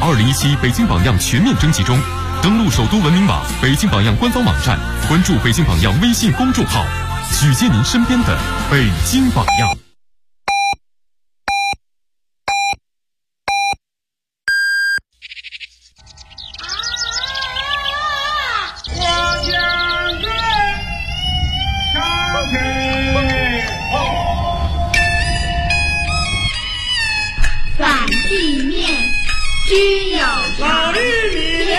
2017北京榜样全面征集中，登录首都文明网、北京榜样官方网站，关注北京榜样微信公众号，举荐您身边的北京榜样。 只有老玉米，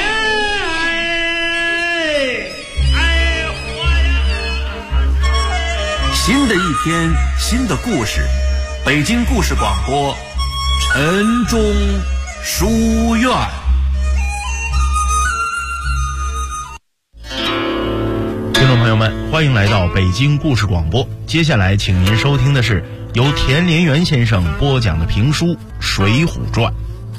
新的一天，新的故事，北京故事广播，晨钟书院。 听众朋友们，欢迎来到北京故事广播。接下来，请您收听的是由田连元先生播讲的评书《水浒传》。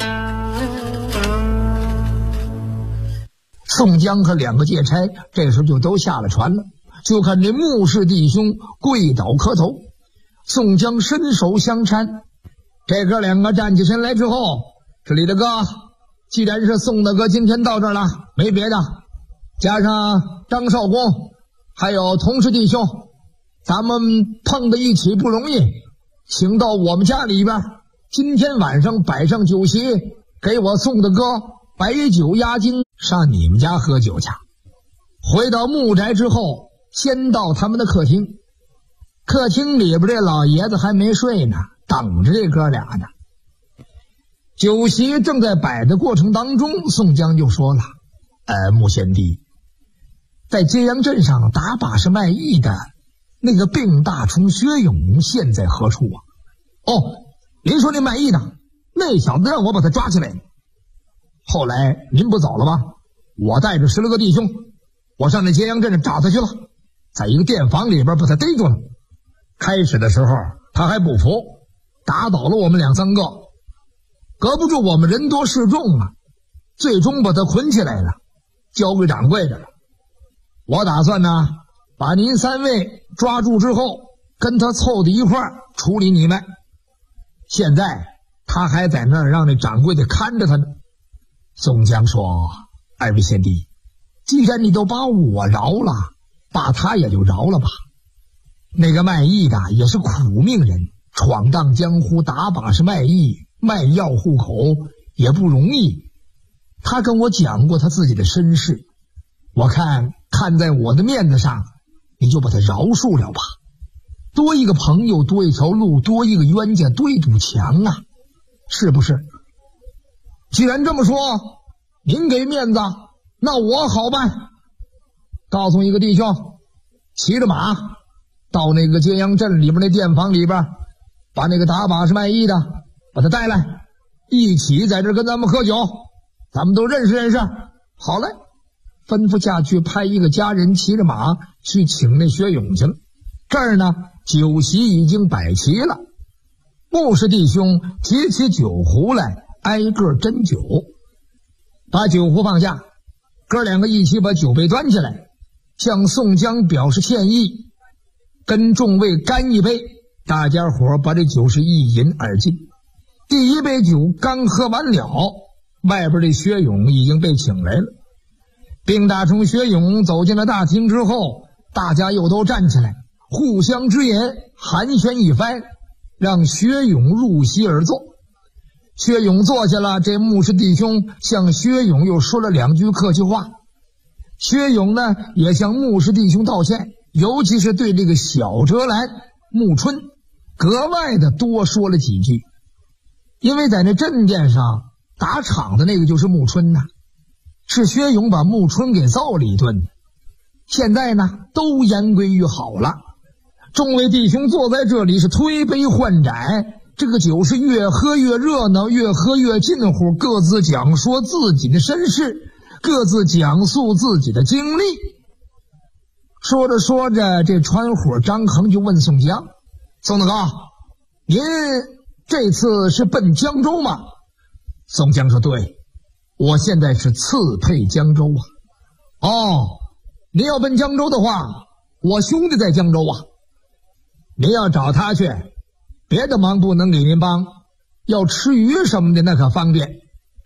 宋江和两个借差这时候就都下了船了，就看这穆氏弟兄跪倒磕头，宋江伸手相搀。这哥两个站起身来之后，这李大哥，既然是宋大哥今天到这儿了，没别的，加上张少公还有同氏弟兄，咱们碰在一起不容易，请到我们家里边，今天晚上摆上酒席，给我宋大哥白酒压惊，上你们家喝酒去。回到木宅之后，先到他们的客厅，客厅里边这老爷子还没睡呢，等着这哥俩呢。酒席正在摆的过程当中，宋江就说了：穆贤弟，在揭阳镇上打把式卖艺的那个病大虫薛勇现在何处啊？哦，您说那卖艺的那小子让我把他抓起来，后来您不走了吗？我带着10来个弟兄，我上那揭阳镇找他去了，在一个店房里边把他逮住了。开始的时候他还不服，打倒了我们2、3个，隔不住我们人多势众啊，最终把他捆起来了，交给掌柜的了。我打算呢，把您3位抓住之后，跟他凑到一块儿处理你们。现在他还在那儿让那掌柜的看着他呢。宋江说：二位贤弟，既然你都把我饶了，把他也就饶了吧。那个卖艺的也是苦命人，闯荡江湖，打把式卖艺，卖药糊口也不容易。他跟我讲过他自己的身世，我看在我的面子上，你就把他饶恕了吧。多一个朋友多一条路，多一个冤家多一堵墙啊，是不是？既然这么说，您给面子，那我好办。告诉一个弟兄，骑着马到那个揭阳镇里边那店房里边，把那个打把式卖艺的把他带来，一起在这跟咱们喝酒，咱们都认识认识。好嘞，吩咐下去派一个家人骑着马去请那薛勇去了。这儿呢，酒席已经摆齐了，穆氏弟兄提起酒壶来，挨个斟酒，把酒壶放下，哥两个一起把酒杯端起来，向宋江表示歉意，跟众位干一杯。大家伙把这酒是一饮而尽。第一杯酒刚喝完了，外边这薛勇已经被请来了。病大虫薛勇走进了大厅之后，大家又都站起来，互相之言，寒暄一番，让薛勇入席而坐。薛勇坐下了，这穆氏弟兄向薛勇又说了2句客气话。薛勇呢，也向穆氏弟兄道歉，尤其是对这个小折兰穆春格外的多说了几句。因为在那镇店上打场的那个就是穆春呐，是薛勇把穆春给揍了一顿。现在呢，都言归于好了。众位弟兄坐在这里是推杯换盏，这个酒是越喝越热闹，越喝越近乎，各自讲说自己的身世，各自讲述自己的经历。说着说着，这川伙张衡就问宋江：宋大哥，您这次是奔江州吗？宋江说：对，我现在是刺配江州啊。哦，您要奔江州的话，我兄弟在江州啊，您要找他去，别的忙不能给您帮，要吃鱼什么的那可方便，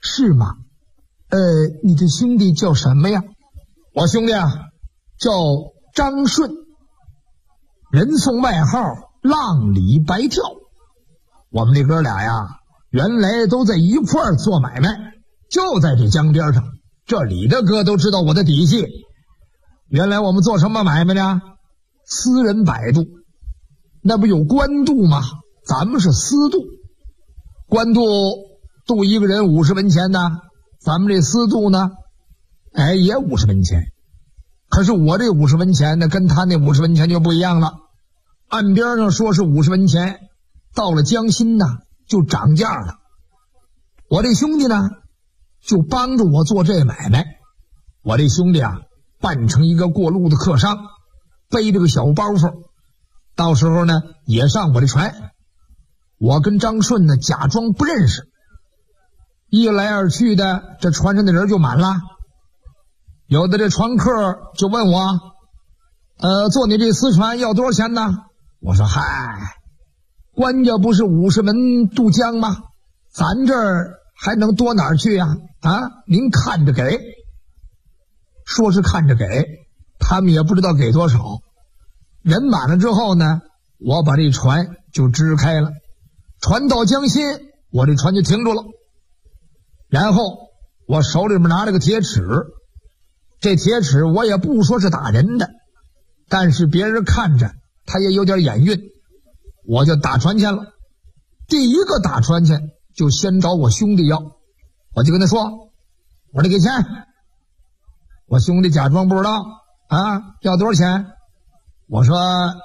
是吗？你的兄弟叫什么呀？我兄弟啊，叫张顺，人送外号浪里白跳。我们这哥俩呀，原来都在一块儿做买卖，就在这江边上。这里的哥都知道我的底细。原来我们做什么买卖呢？私人摆渡。那不有官渡吗？咱们是私渡。官渡渡一个人50文钱呢，咱们这私渡呢，也50文钱。可是我这50文钱呢，跟他那50文钱就不一样了。岸边上说是50文钱，到了江心呢就涨价了。我这兄弟呢就帮着我做这买卖。我这兄弟啊，扮成一个过路的客商，背着个小包袱，到时候呢也上我这船。我跟张顺呢假装不认识，一来二去的，这船上的人就满了。有的这船客就问我，坐你这私船要多少钱呢？我说嗨，官家不是50文渡江吗？咱这儿还能多哪儿去呀？您看着给。说是看着给，他们也不知道给多少。人满了之后呢，我把这船就支开了。船到江心，我这船就停住了。然后我手里面拿了个铁尺，这铁尺我也不说是打人的，但是别人看着他也有点眼晕，我就打船钱了。第一个打船钱就先找我兄弟要，我就跟他说，我得给钱。我兄弟假装不知道要多少钱？我说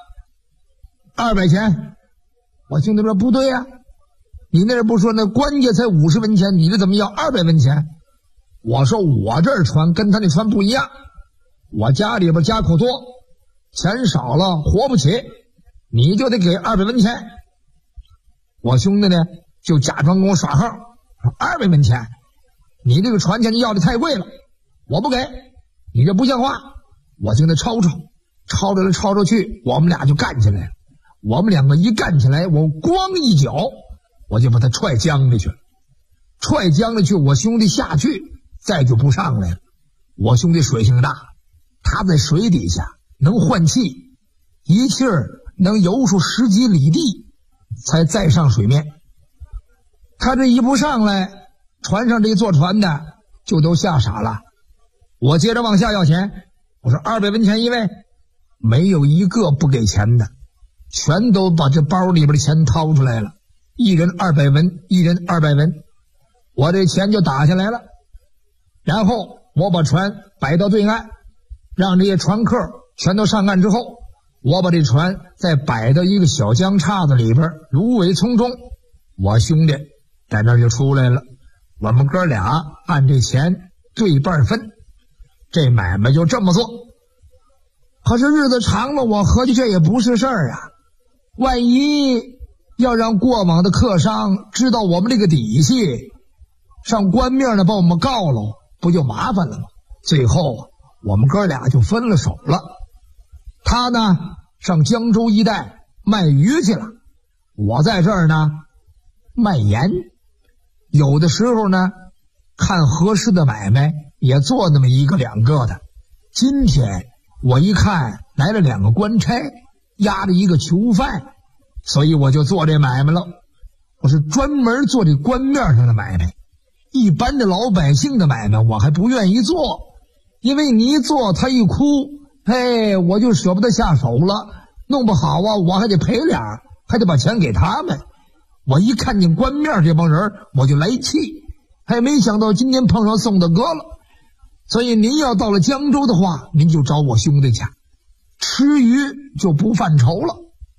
200钱。我兄弟说不对呀，你那不说那官家才50文钱，你这怎么要200文钱？我说我这船跟他那船不一样，我家里边家口多，钱少了活不起，你就得给200文钱。我兄弟呢就假装跟我耍号，说200文钱，你这个船钱要的太贵了，我不给，你这不像话。我就跟他吵吵来吵去，我们俩就干起来了。我们两个一干起来，我咣一脚我就把他踹江里去了。踹江里去，我兄弟下去再就不上来了。我兄弟水性大，他在水底下能换气，一气儿能游出10几里地才再上水面。他这一不上来，船上这坐船的就都吓傻了。我接着往下要钱，我说200文钱一位，没有一个不给钱的，全都把这包里边的钱掏出来了，一人200文，一人200文，我这钱就打下来了。然后我把船摆到对岸，让这些船客全都上岸之后，我把这船再摆到一个小江岔子里边，芦苇丛中，我兄弟在那儿就出来了。我们哥俩按这钱对半分，这买卖就这么做。可是日子长了，我合计这也不是事儿啊，万一要让过往的客商知道我们这个底细，上官面呢把我们告了，不就麻烦了吗？最后我们哥俩就分了手了。他呢上江州一带卖鱼去了，我在这儿呢卖盐。有的时候呢看合适的买卖也做那么1个2个的。今天我一看来了2个官差，押着一个囚犯，所以我就做这买卖了。我是专门做这官面上的买卖，一般的老百姓的买卖我还不愿意做，因为你一做他一哭，我就舍不得下手了，弄不好啊我还得赔脸，还得把钱给他们。我一看见官面这帮人我就来气，还没想到今天碰上宋大哥了。所以您要到了江州的话，您就找我兄弟去，吃鱼就不犯愁了。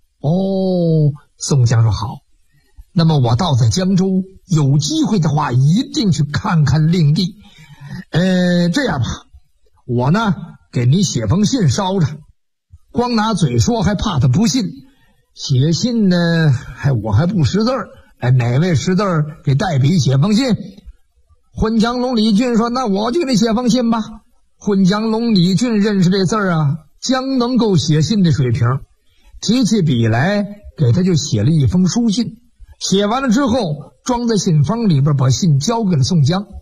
宋江说好，那么我到在江州有机会的话一定去看看令弟。这样吧，我呢给您写封信捎着，光拿嘴说还怕他不信，写信呢我还不识字儿，哪位识字儿给代笔写封信。混江龙李俊说那我就给你写封信吧。混江龙李俊认识这字儿啊，将能够写信的水平，提起笔来给他就写了一封书信。写完了之后装在信封里边，把信交给了宋江。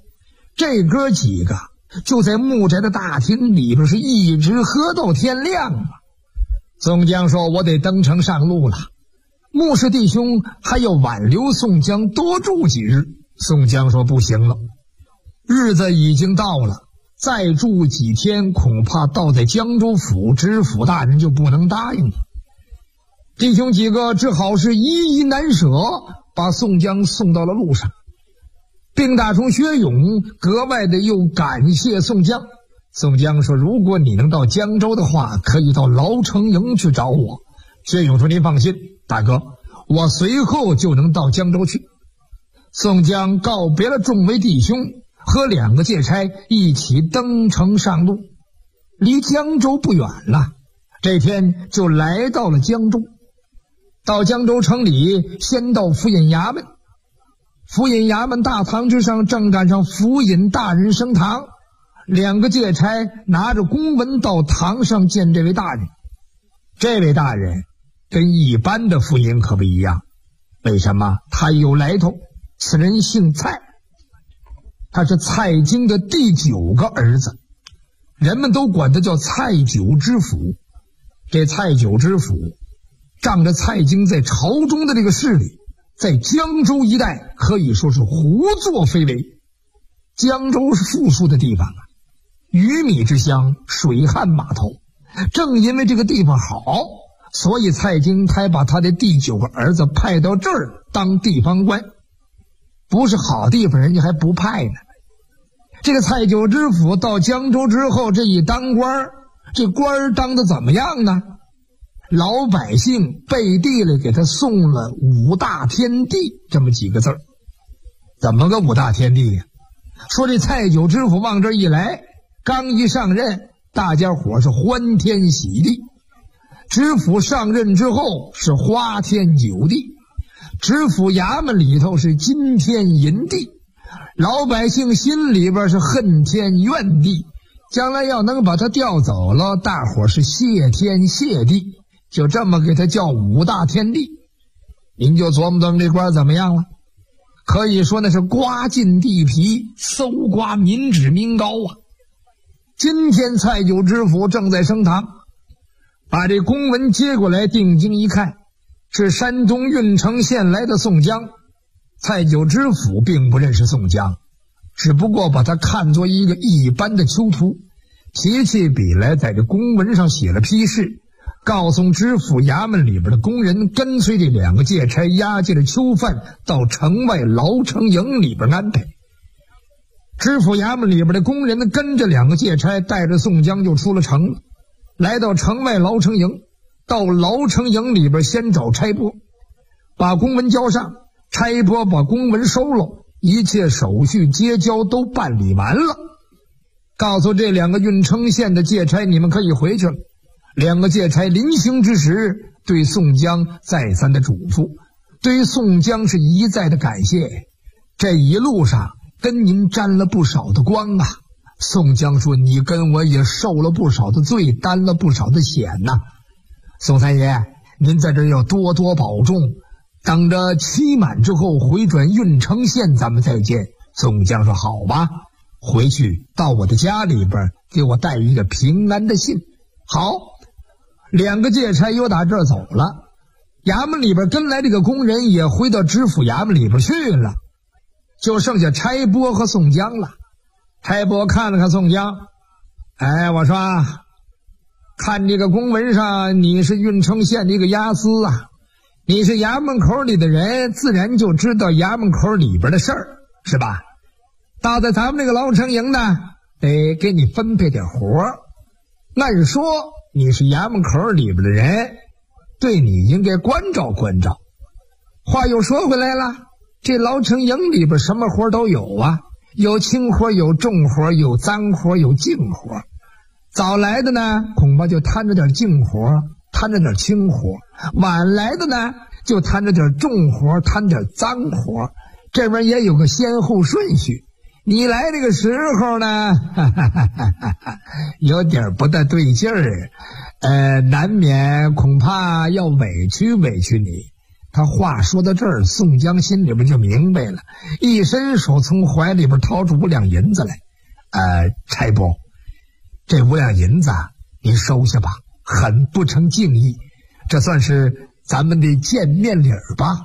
这哥几个就在木宅的大厅里边是一直喝到天亮啊。宋江说：“我得登城上路了。”穆氏弟兄还要挽留宋江多住几日。宋江说：“不行了，日子已经到了，再住几天恐怕到在江州府知府大人就不能答应了。”弟兄几个只好是依依难舍，把宋江送到了路上。并大虫薛勇格外的又感谢宋江。宋江说：“如果你能到江州的话，可以到牢城营去找我。”薛勇说：“您放心，大哥，我随后就能到江州去。”宋江告别了众位弟兄，和2个借差一起登城上路。离江州不远了，这天就来到了江州。到江州城里，先到府尹衙门。府尹衙门大堂之上正赶上府尹大人升堂，2个借差拿着公文到堂上见这位大人。这位大人跟一般的府尹可不一样，为什么？他有来头，此人姓蔡，他是蔡京的第9个儿子，人们都管他叫蔡九知府。这蔡九知府仗着蔡京在朝中的这个势力，在江州一带可以说是胡作非为。江州是富庶的地方啊，鱼米之乡，水旱码头。正因为这个地方好，所以蔡京才把他的第9个儿子派到这儿当地方官。不是好地方，人家还不派呢。这个蔡九知府到江州之后，这一当官，这官当得怎么样呢？老百姓背地里给他送了5大天地这么几个字儿。怎么个5大天地呀？说这蔡九知府往这一来，刚一上任，大家伙是欢天喜地。知府上任之后是花天酒地，知府衙门里头是金天银地，老百姓心里边是恨天怨地，将来要能把他调走了，大伙是谢天谢地，就这么给他叫5大天地。您就琢磨琢磨这官怎么样了？可以说那是刮尽地皮，搜刮民脂民膏啊。今天蔡九知府正在升堂，把这公文接过来，定睛一看，是山东郓城县来的宋江。蔡九知府并不认识宋江，只不过把他看作一个一般的囚徒，提起笔来在这公文上写了批示，告诉知府衙门里边的工人跟随这2个借差押解的囚犯到城外牢城营里边安排。知府衙门里边的工人跟着2个借差带着宋江就出了城了，来到城外牢城营。到牢城营里边先找差拨，把公文交上，差拨把公文收了，一切手续结交都办理完了，告诉这2个郓城县的借差，你们可以回去了。2个借差临行之时对宋江再三的嘱咐，对于宋江是一再的感谢，这一路上跟您沾了不少的光啊。宋江说：“你跟我也受了不少的罪，担了不少的险呐。宋三爷，您在这儿要多多保重，等着期满之后回转郓城县咱们再见。”宋江说：“好吧，回去到我的家里边给我带一个平安的信。”好，2个借差又打这儿走了，衙门里边跟来这个工人也回到知府衙门里边去了，就剩下差拨和宋江了。差拨看了看宋江，我说看这个公文上你是郓城县的一个押司啊，你是衙门口里的人，自然就知道衙门口里边的事儿，是吧？到在咱们这个牢城营呢，得给你分配点活。按说你是衙门口里边的人，对你应该关照关照。话又说回来了，这牢城营里边什么活都有啊，有轻活，有重活，有脏活，有净活。早来的呢，恐怕就摊着点净活，摊着点轻活；晚来的呢，就摊着点重活，摊点脏活。这边也有个先后顺序。你来这个时候呢，有点不大对劲儿，难免恐怕要委屈委屈你。 他话说到这儿，宋江心里边就明白了，一伸手从怀里边掏出5两银子来。差拨，这5两银子您收下吧，很不成敬意，这算是咱们的见面礼儿吧？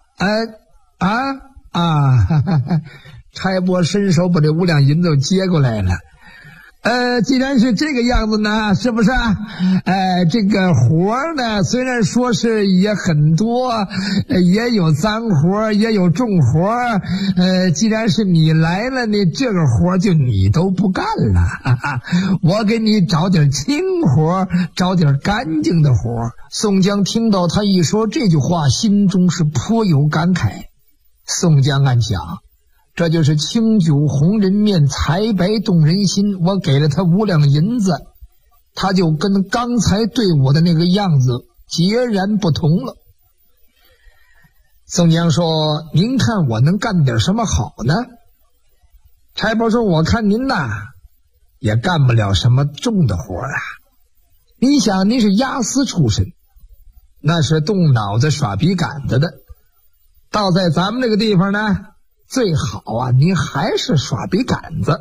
差拨伸手把这5两银子接过来了。既然是这个样子呢，是不是啊？这个活呢，虽然说是也很多，也有脏活，也有重活。既然是你来了呢，这个活就你都不干了。我给你找点轻活，找点干净的活。宋江听到他一说这句话，心中是颇有感慨。宋江暗想，这就是清酒红人面，财白动人心。我给了他5两银子，他就跟刚才对我的那个样子截然不同了。宋江说，您看我能干点什么好呢？差拨说，我看您呐也干不了什么重的活啊。你想，您是押司出身，那是动脑子耍笔杆子的，倒在咱们这个地方呢，最好啊，您还是耍笔杆子。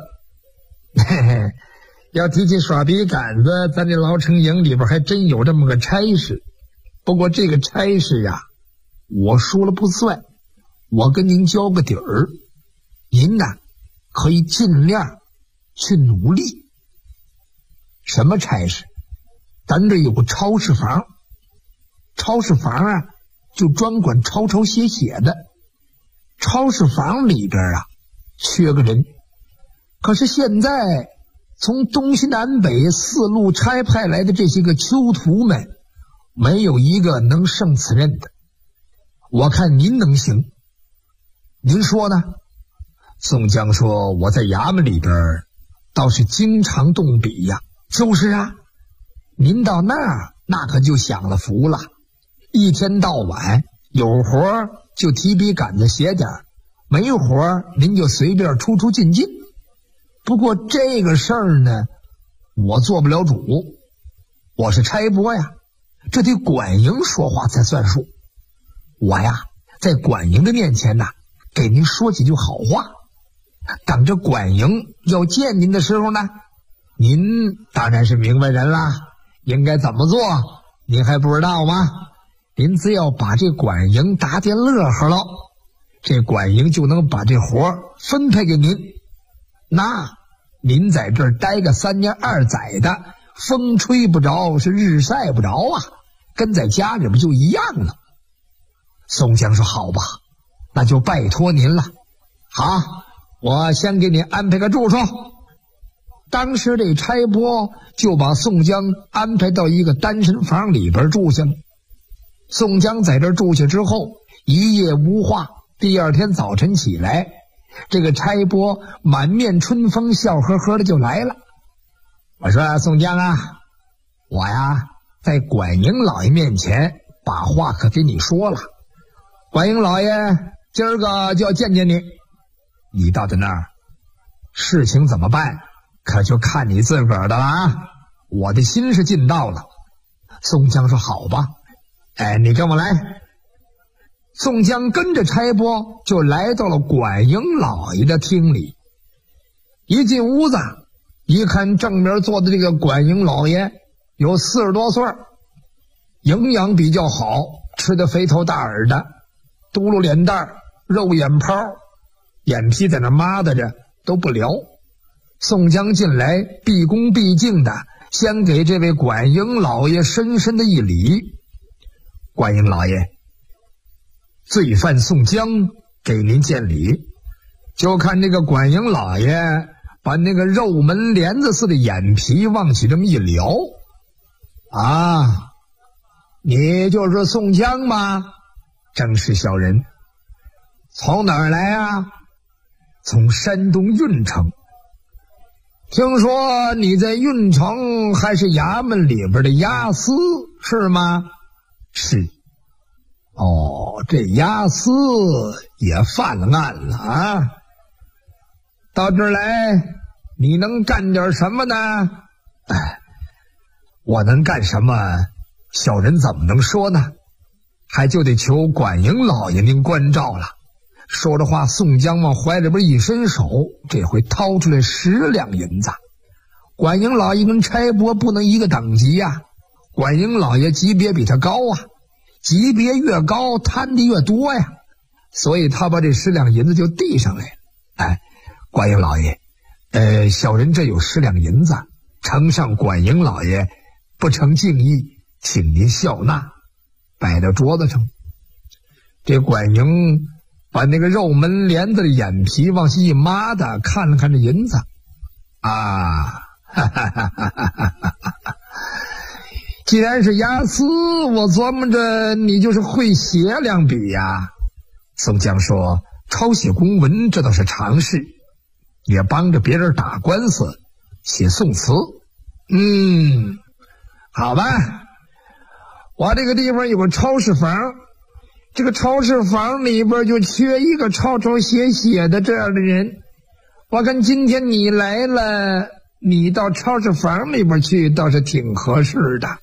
要提起耍笔杆子，咱这牢城营里边还真有这么个差事。不过这个差事呀，我说了不算，我跟您交个底儿，您呢可以尽量去努力。什么差事？咱这有个超市房，超市房啊就专管抄抄写写的。超市房里边啊缺个人，可是现在从东西南北4路差派来的这些个囚徒们，没有一个能胜此任的。我看您能行，您说呢？宋江说，我在衙门里边倒是经常动笔呀。就是啊，您到那儿那可就享了福了，一天到晚有活就提笔杆子写点，没活您就随便出出进进。不过这个事儿呢，我做不了主，我是差拨呀，这得管营说话才算数。我呀在管营的面前呢，给您说几句好话，等着管营要见您的时候呢，您当然是明白人啦，应该怎么做您还不知道吗？您只要把这管营打点乐呵了，这管营就能把这活分配给您。那您在这儿待个3年2载的，风吹不着，是日晒不着啊，跟在家里边就一样了。宋江说，好吧，那就拜托您了。好，我先给你安排个住处。当时这差拨就把宋江安排到一个单身房里边住下了。宋江在这住下之后，一夜无话。第二天早晨起来，这个差拨满面春风，笑呵呵的就来了。我说，宋江啊，我呀在管营老爷面前把话可给你说了，管营老爷今儿个就要见见你，你到的那儿事情怎么办，可就看你自个儿的了啊！我的心是尽到了。宋江说，好吧，你跟我来。宋江跟着差拨就来到了管营老爷的厅里。一进屋子，一看正面坐的这个管营老爷有40多岁，营养比较好，吃得肥头大耳的，嘟噜脸蛋，肉眼泡，眼皮在那抹的着都不撩。宋江进来，毕恭毕敬的先给这位管营老爷深深的一礼。管营老爷，罪犯宋江给您见礼。就看这个管营老爷把那个肉门帘子似的眼皮往起这么一撩。啊，你就是宋江吗？正是小人。从哪儿来啊？从山东郓城。听说你在郓城还是衙门里边的押司，是吗？是。哦，这押司也犯了案了啊！到这儿来，你能干点什么呢？我能干什么，小人怎么能说呢？ 还就得求管营老爷您关照了。说着话，宋江往怀里边一伸手，这回掏出来10两银子。管营老爷跟差拨不能一个等级呀，管营老爷级别比他高啊，级别越高贪的越多呀，所以他把这10两银子就递上来了。哎，管营老爷，小人这有10两银子，呈上管营老爷，不成敬意，请您笑纳。摆到桌子上，这管营把那个肉门帘子的眼皮往下一抹的，看了看这银子，啊，哈哈哈哈哈哈！既然是押司，我琢磨着你就是会写2笔呀。宋江说：“抄写公文这倒是常事，也帮着别人打官司，写宋词。好吧。我这个地方有个超市房，这个超市房里边就缺一个抄抄写写的这样的人。我看今天你来了，你到超市房里边去倒是挺合适的。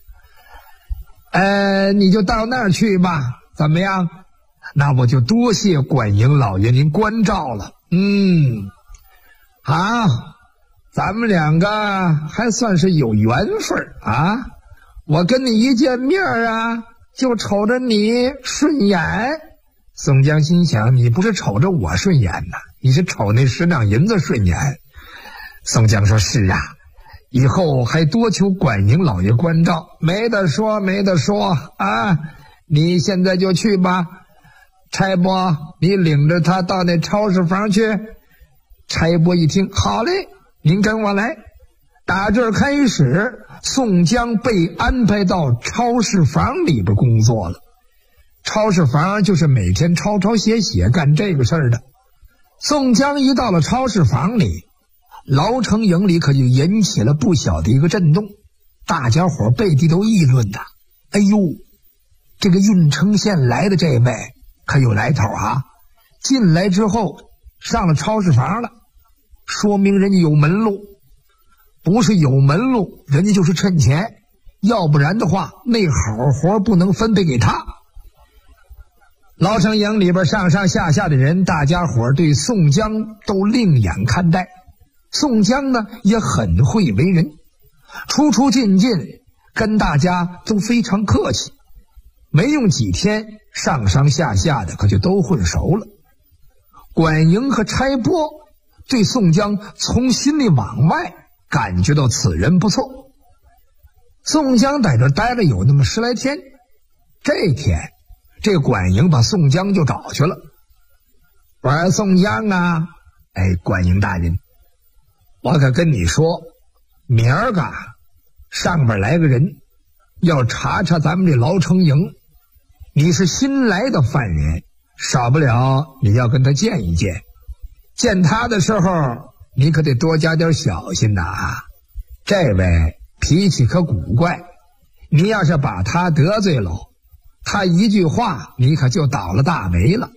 你就到那儿去吧，怎么样？那我就多谢管营老爷您关照了。好，咱们2个还算是有缘分啊。我跟你一见面啊，就瞅着你顺眼。宋江心想，你不是瞅着我顺眼呐，你是瞅那10两银子顺眼。宋江说：是啊，以后还多求管营老爷关照。没得说啊，你现在就去吧。差拨，你领着他到那超市房去。差拨一听，好嘞，您跟我来。打这儿开始，宋江被安排到超市房里边工作了。超市房就是每天抄抄写写干这个事儿的。宋江一到了超市房里，牢城营里可就引起了不小的一个震动，大家伙背地都议论的：哎呦，这个郓城县来的这位可有来头啊！进来之后上了超市房了，说明人家有门路。不是有门路，人家就是趁钱，要不然的话那好活不能分配给他。牢城营里边上上下下的人，大家伙对宋江都另眼看待。宋江呢也很会为人，出出进进跟大家都非常客气，没用几天，上上下下的可就都混熟了。管营和差拨对宋江从心里往外感觉到此人不错。宋江在这待了有那么10来天，这天这管营把宋江就找去了。我说：宋江啊，管营大人，我可跟你说，明儿个上边来个人要查查咱们这牢城营，你是新来的犯人，少不了你要跟他见一见。见他的时候你可得多加点小心呐啊！这位脾气可古怪，你要是把他得罪了，他一句话你可就倒了大霉了。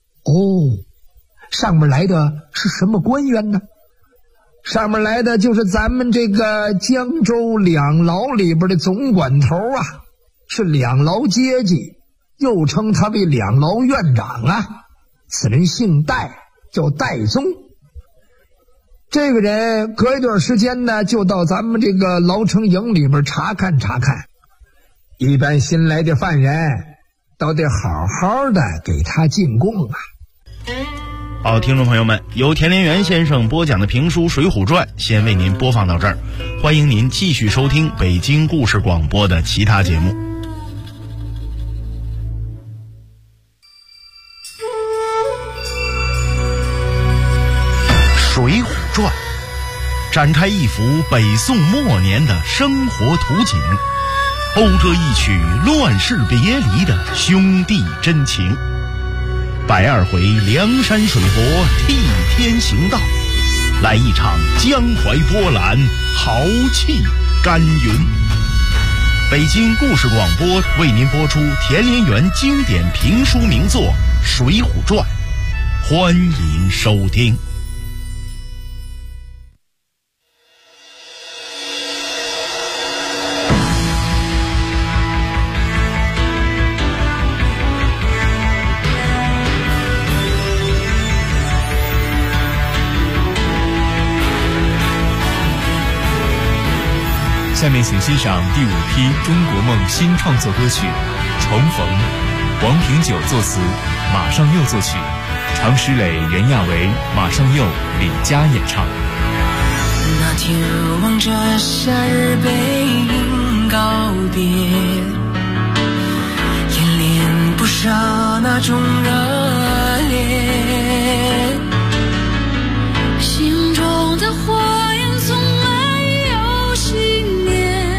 上面来的是什么官员呢？上面来的就是咱们这个江州两牢里边的总管头啊，是两牢阶级，又称他为两牢院长啊。此人姓戴，叫戴宗。这个人隔一段时间呢，就到咱们这个牢城营里边查看查看。一般新来的犯人都得好好的给他进贡啊。 好，听众朋友们，由田连元先生播讲的评书《水浒传》先为您播放到这儿，欢迎您继续收听北京故事广播的其他节目。《水浒传》展开一幅北宋末年的生活图景，讴歌一曲乱世别离的兄弟真情。120回梁山水泊替天行道，来一场江淮波澜，豪气干云。北京故事广播为您播出田连元经典评书名作《水浒传》，欢迎收听。 下面请欣赏第5批中国梦新创作歌曲《重逢》，王平久作词，马上佑作曲，常石磊、袁娅维、马上佑、李佳演唱。 那天望着夏日背影告别，演练不少那种热烈，心中的火焰从没有熄灭，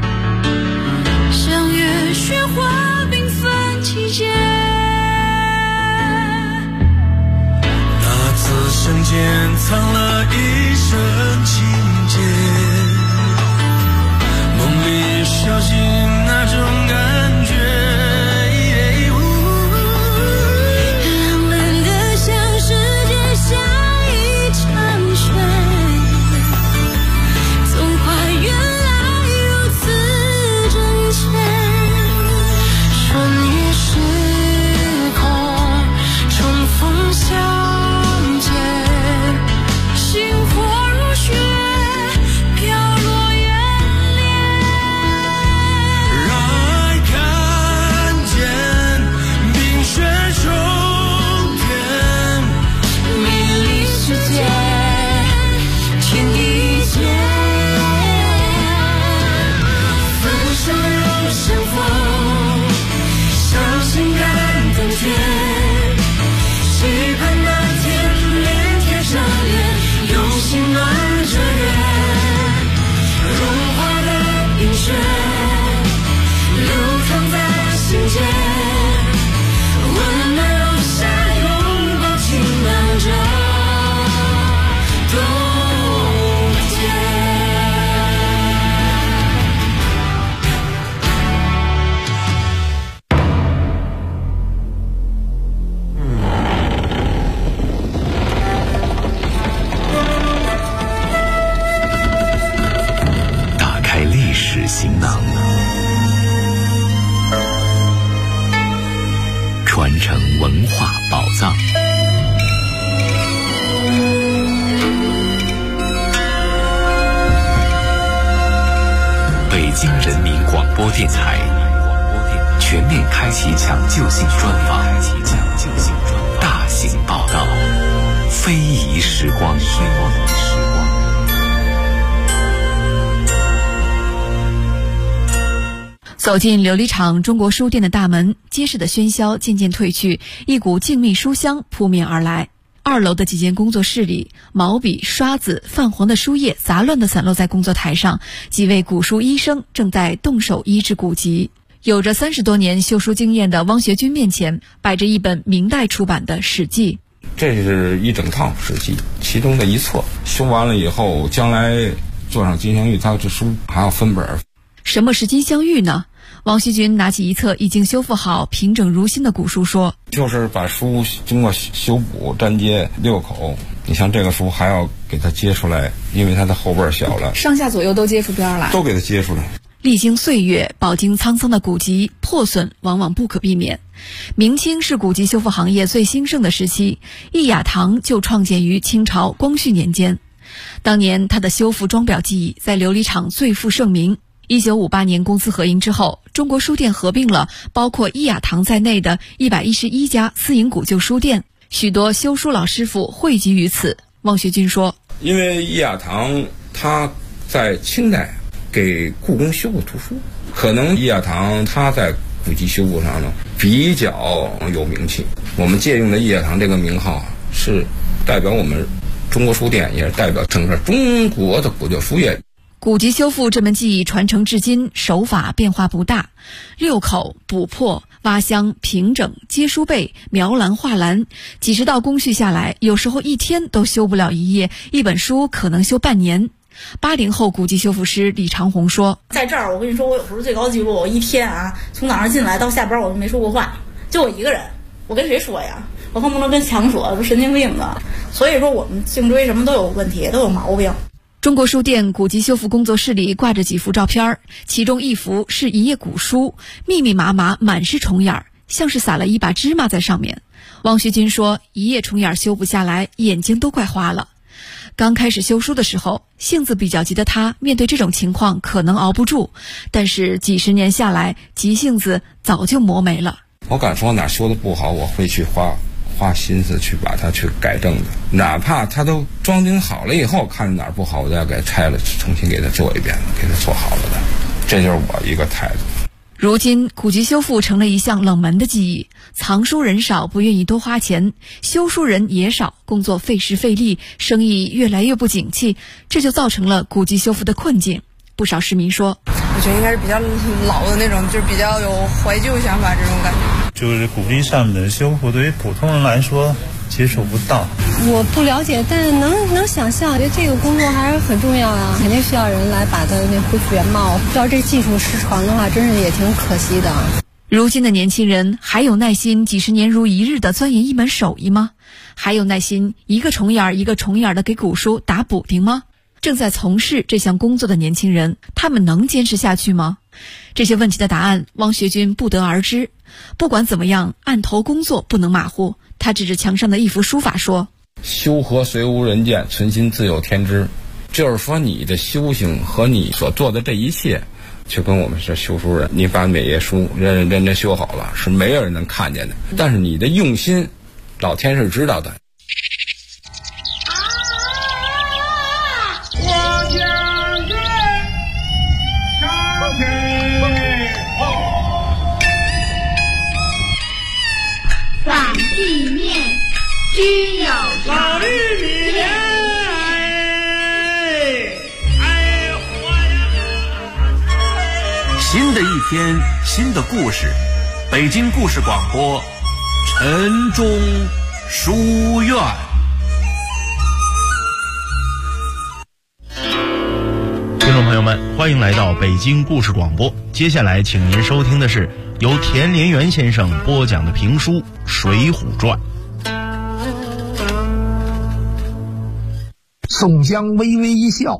像月雪花缤纷季节。 那次相见藏了一生情节，梦里小心那种感觉， 浪漫的像世界下一场雪，总快原来如此真切，穿越时空重逢相见，星火如雪飘落远恋， 让爱看见冰雪重天， 美丽世界天地间，分手又相逢，伤心感动天，期盼那天脸贴上脸，用心暖着月，融化的冰雪流淌在心间，温暖如夏，拥抱轻暖着冬天。 打开历史行囊，传承文化宝藏。北京人民广播电台全面开启抢救性专访，大型报道，非遗时光。 走进琉璃厂中国书店的大门，街市的喧嚣渐渐褪去，一股静谧书香扑面而来。2楼的几间工作室里，毛笔、刷子、泛黄的书页杂乱地散落在工作台上，几位古书医生正在动手医治古籍。有着30多年修书经验的汪学军面前摆着一本明代出版的《史记》。 这是一整套《史记》，其中的一册，修完了以后，将来做上金镶玉，它这书还要分本。 什么是金镶玉呢？汪学军拿起一册已经修复好、平整如新的古书说：“ 就是把书经过修补、粘接6口。你像这个书还要给它接出来，因为它的后边小了， 上下左右都接出边来， 都给它接出来。” 历经岁月，饱经沧桑的古籍破损往往不可避免。明清是古籍修复行业最兴盛的时期，易雅堂就创建于清朝光绪年间。当年他的修复装裱技艺在琉璃厂最负盛名。1958年公私合营之后，中国书店合并了包括易雅堂在内的111家私营古旧书店，许多修书老师傅汇集于此。汪学军说：“ 因为易雅堂它在清代给故宫修过图书，可能易雅堂它在古籍修复上呢比较有名气。我们借用的易雅堂这个名号是代表我们中国书店，也是代表整个中国的古旧书业。” 古籍修复这门技艺传承至今，手法变化不大，6口、补破、挖箱、平整、接书背、描栏画栏，几十道工序下来，有时候一天都修不了一页，一本书可能修半年。80后古籍修复师李长红说：“ 在这儿，我跟你说，我有时候最高纪录，我一天从早上进来到下班，我都没说过话，就我一个人，我跟谁说呀？我恨不能跟墙说，不神经病的。所以说，我们颈椎什么都有问题，都有毛病。” 中国书店古籍修复工作室里挂着几幅照片，其中一幅是一页古书，密密麻麻，满是虫眼，像是撒了一把芝麻在上面。汪学军说，一页虫眼修不下来，眼睛都快花了。 刚开始修书的时候，性子比较急的他，面对这种情况可能熬不住，但是几十年下来，急性子早就磨没了。 我敢说哪修的不好，我会去花心思去把它去改正的，哪怕它都装订好了以后，看着哪儿不好，我再给它拆了，重新给它做一遍，给它做好了的，这就是我一个态度。 如今古籍修复成了一项冷门的技艺，藏书人少，不愿意多花钱，修书人也少，工作费时费力，生意越来越不景气，这就造成了古籍修复的困境。不少市民说， 我觉得应该是比较老的那种，就是比较有怀旧想法这种感觉。 就是古籍上面的修复对于普通人来说接触不到。 我不了解，但是能想象，我觉得这个工作还是很重要啊，肯定需要人来把它那恢复原貌。要这技术失传的话，真是也挺可惜的。 如今的年轻人还有耐心几十年如一日的钻研一门手艺吗？还有耐心一个重眼一个重眼的给古书打补丁吗？正在从事这项工作的年轻人，他们能坚持下去吗？这些问题的答案，汪学军不得而知。不管怎么样，案头工作不能马虎。他指着墙上的一幅书法说：“ 修和虽无人见，存心自有天知。”就是说，你的修行和你所做的这一切，就跟我们是修书人，你把每页书认认真修好了，是没有人能看见的。但是你的用心，老天是知道的。 反地面须有老绿米新的一天，新的故事，北京故事广播，晨钟书院。听众朋友们，欢迎来到北京故事广播。接下来，请您收听的是由田连元先生播讲的评书《水浒传》。 宋江微微一笑，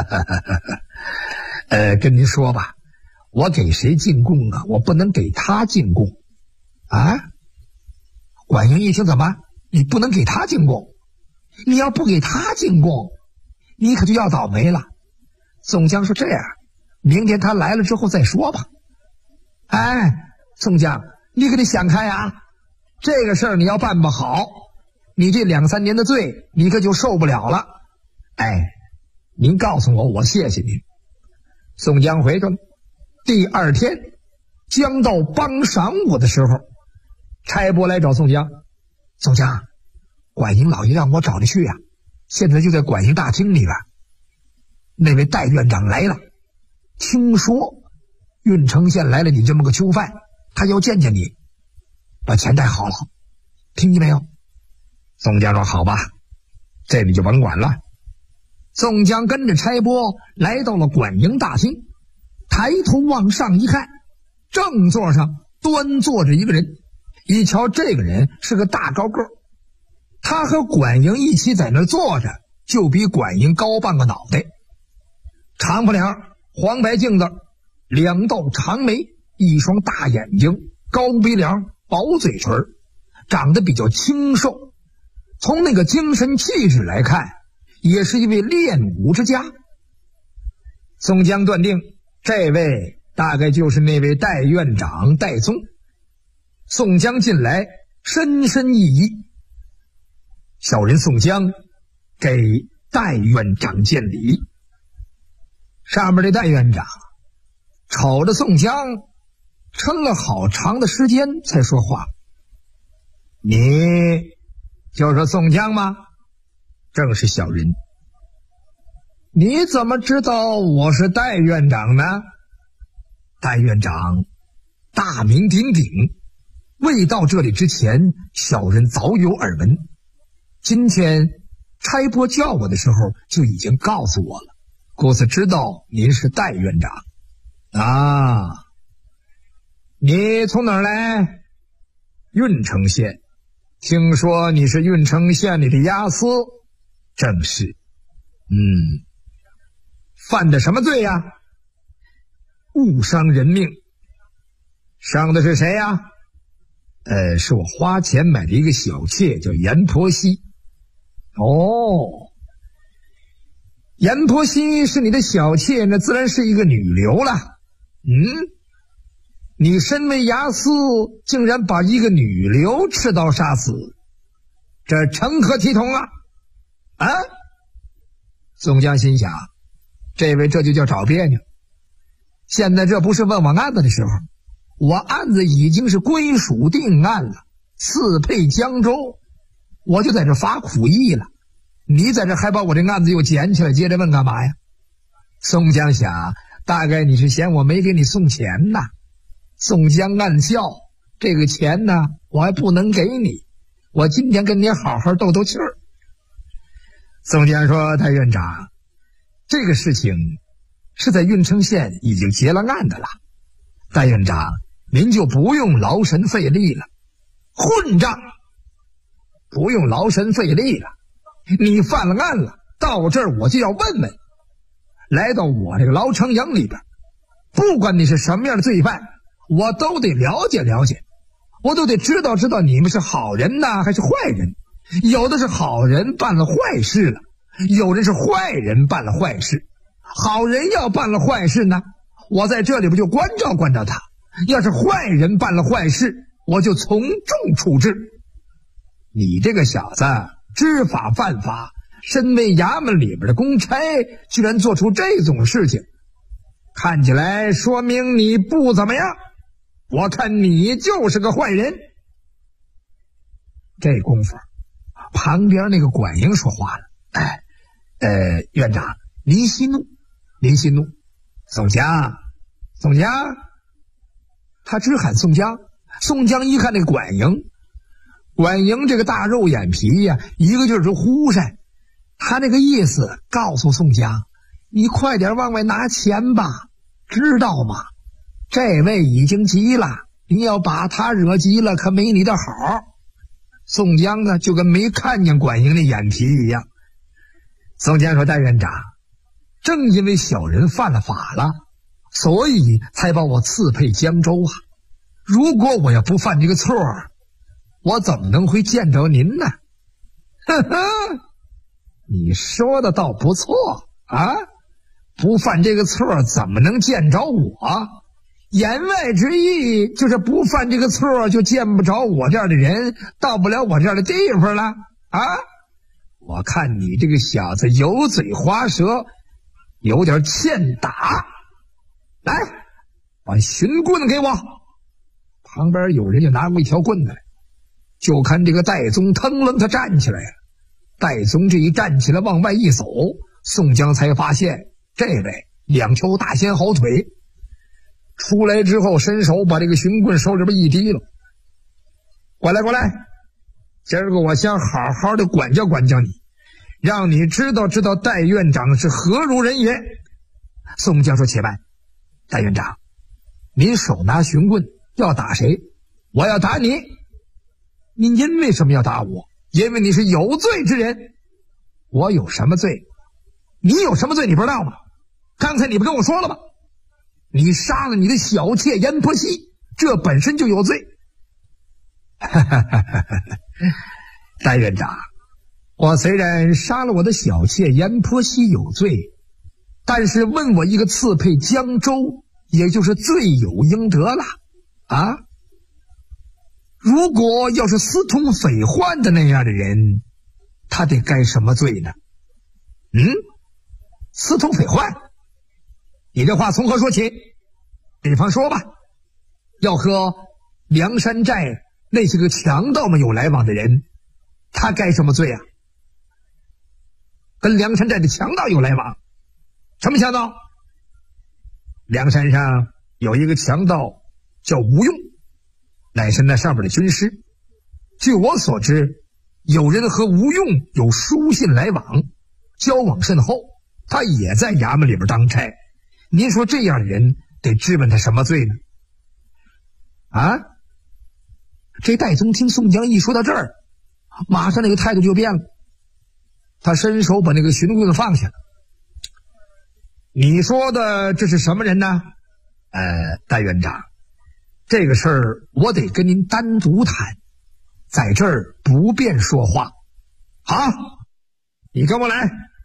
跟您说吧，我给谁进贡啊？我不能给他进贡啊！管营一听，怎么？你不能给他进贡？你要不给他进贡，你可就要倒霉了。宋江说：“这样，明天他来了之后再说吧。”哎，宋江，你可得想开啊！这个事儿你要办不好，你这2、3年的罪，你可就受不了了。哎，您告诉我，我谢谢您。宋江回去了。第2天，将到帮晌午的时候，差拨来找宋江。宋江，管营老爷让我找你去呀，现在就在管营大厅里边。那位戴院长来了，听说郓城县来了你这么个囚犯，他要见见你，把钱带好了，听见没有？宋江说：“好吧，这你就甭管了。”宋江跟着差拨来到了管营大厅，抬头往上一看，正座上端坐着一个人。一瞧这个人是个大高个，他和管营一起在那坐着，就比管营高半个脑袋。长不脸，黄白镜子，2道长眉，一双大眼睛，高鼻梁，薄嘴唇，长得比较清瘦。从那个精神气质来看，也是一位练武之家。宋江断定这位大概就是那位戴院长戴宗。宋江进来，深深一揖，小人宋江给戴院长见礼。上面这戴院长瞅着宋江，撑了好长的时间才说话：“你就是宋江吗？”“正是小人。”“你怎么知道我是戴院长呢？”“戴院长大名鼎鼎，未到这里之前，小人早有耳闻。今天差拨叫我的时候，就已经告诉我了，故此知道您是戴院长。啊，你从哪儿来？”“郓城县。”“听说你是郓城县里的押司。”“正是。”“犯的什么罪呀？”“误伤人命。”“伤的是谁呀？”“是我花钱买的一个小妾，叫阎婆惜。”“哦， 阎婆惜是你的小妾，那自然是一个女流了。你身为衙司，竟然把一个女流持刀杀死，这成何体统啊？宋江心想，这位这就叫找别扭。现在这不是问我案子的时候，我案子已经是归属定案了，赐配江州，我就在这发苦役了。你在这还把我这案子又捡起来接着问干嘛呀？宋江想，大概你是嫌我没给你送钱呐。宋江暗笑，这个钱呢，我还不能给你，我今天跟你好好斗斗气儿。宋江说，太院长，这个事情是在郓城县已经结了案的了，戴院长您就不用劳神费力了。混账，不用劳神费力了，你犯了案了，到这儿我就要问问，来到我这个牢城营里边，不管你是什么样的罪犯，我都得了解了解，我都得知道你们是好人呢还是坏人。有的是好人办了坏事了，有人是坏人办了坏事。好人要办了坏事呢，我在这里不就关照关照他，要是坏人办了坏事，我就从重处置。你这个小子知法犯法，身为衙门里边的公差，居然做出这种事情，看起来说明你不怎么样，我看你就是个坏人。这功夫旁边那个管营说话了，院长您息怒。宋江，他只喊宋江。宋江一看那个管营这个大肉眼皮呀，一个就是忽闪，他那个意思告诉宋江，你快点往外拿钱吧，知道吗？这位已经急了，你要把他惹急了，可没你的好。宋江呢，就跟没看见管营的眼皮一样。宋江说，戴院长，正因为小人犯了法了，所以才把我赐配江州啊。如果我要不犯这个错，我怎么能会见着您呢？呵呵，你说的倒不错啊，不犯这个错怎么能见着我？言外之意就是不犯这个错就见不着我这样的人，到不了我这样的地方了啊！我看你这个小子油嘴滑舌，有点欠打。来，把巡棍给我。旁边有人就拿过一条棍子来，就看这个戴宗腾楞他站起来了。戴宗这一站起来往外一走，宋江才发现这位两条大仙好腿。出来之后伸手把这个巡棍手里边一提了，过来，今儿个我想好好的管教管教你，让你知道戴院长是何如人也。宋江说，且慢，戴院长，您手拿巡棍要打谁？我要打你。您因为什么要打我？因为你是有罪之人。我有什么罪？你有什么罪你不知道吗？刚才你不跟我说了吗？你杀了你的小妾阎婆惜，这本身就有罪。戴院长，我虽然杀了我的小妾阎婆惜有罪，但是问我一个赐配江州，也就是罪有应得了啊。如果要是私通匪患的那样的人，他得该什么罪呢？私通匪患，你这话从何说起？比方说吧，要和梁山寨那些个强盗们有来往的人，他该什么罪啊？跟梁山寨的强盗有来往。什么强盗？梁山上有一个强盗叫吴用，乃是那上边的军师。据我所知，有人和吴用有书信来往，交往甚厚，他也在衙门里边当差。您说这样的人得质问他什么罪呢？啊！这戴宗听宋江一说到这儿，马上那个态度就变了，他伸手把那个巡棍放下了。你说的这是什么人呢？戴院长，这个事儿我得跟您单独谈，在这儿不便说话。好，你跟我来，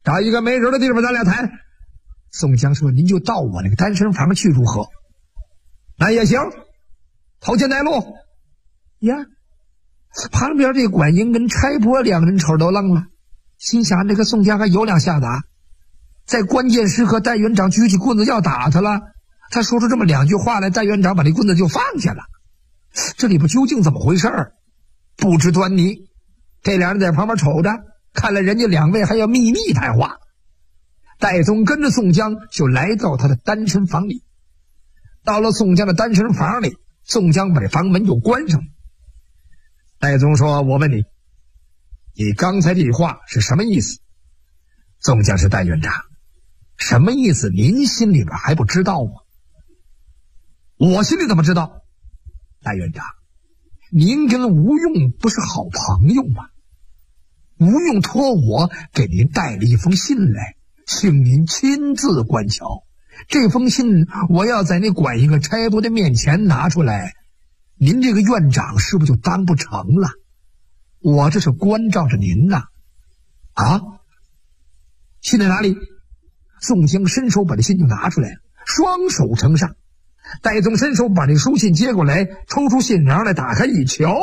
找一个没人的地方咱俩谈。宋江说：“您就到我那个单身房去如何？”那也行，头前带路。呀，旁边这管营跟差拨两人瞅都愣了，心想这个宋江还有两下子啊，在关键时刻戴院长举起棍子要打他了，他说出这么两句话来，戴院长把这棍子就放下了。这里边究竟怎么回事？不知端倪。这两人在旁边瞅着，看来人家两位还要秘密谈话。戴宗跟着宋江就来到他的单身房里。到了宋江的单身房里，宋江把这房门就关上了。戴宗说：“我问你，你刚才这话是什么意思？”宋江是戴院长，什么意思您心里边还不知道吗？我心里怎么知道？戴院长，您跟吴用不是好朋友吗？吴用托我给您带了一封信来，请您亲自观瞧。这封信我要在那管一个差拨的面前拿出来，您这个院长是不是就当不成了？我这是关照着您呐。啊，信在哪里？宋江伸手把这信就拿出来了，双手呈上。戴宗伸手把这书信接过来，抽出信囊来，打开一瞧，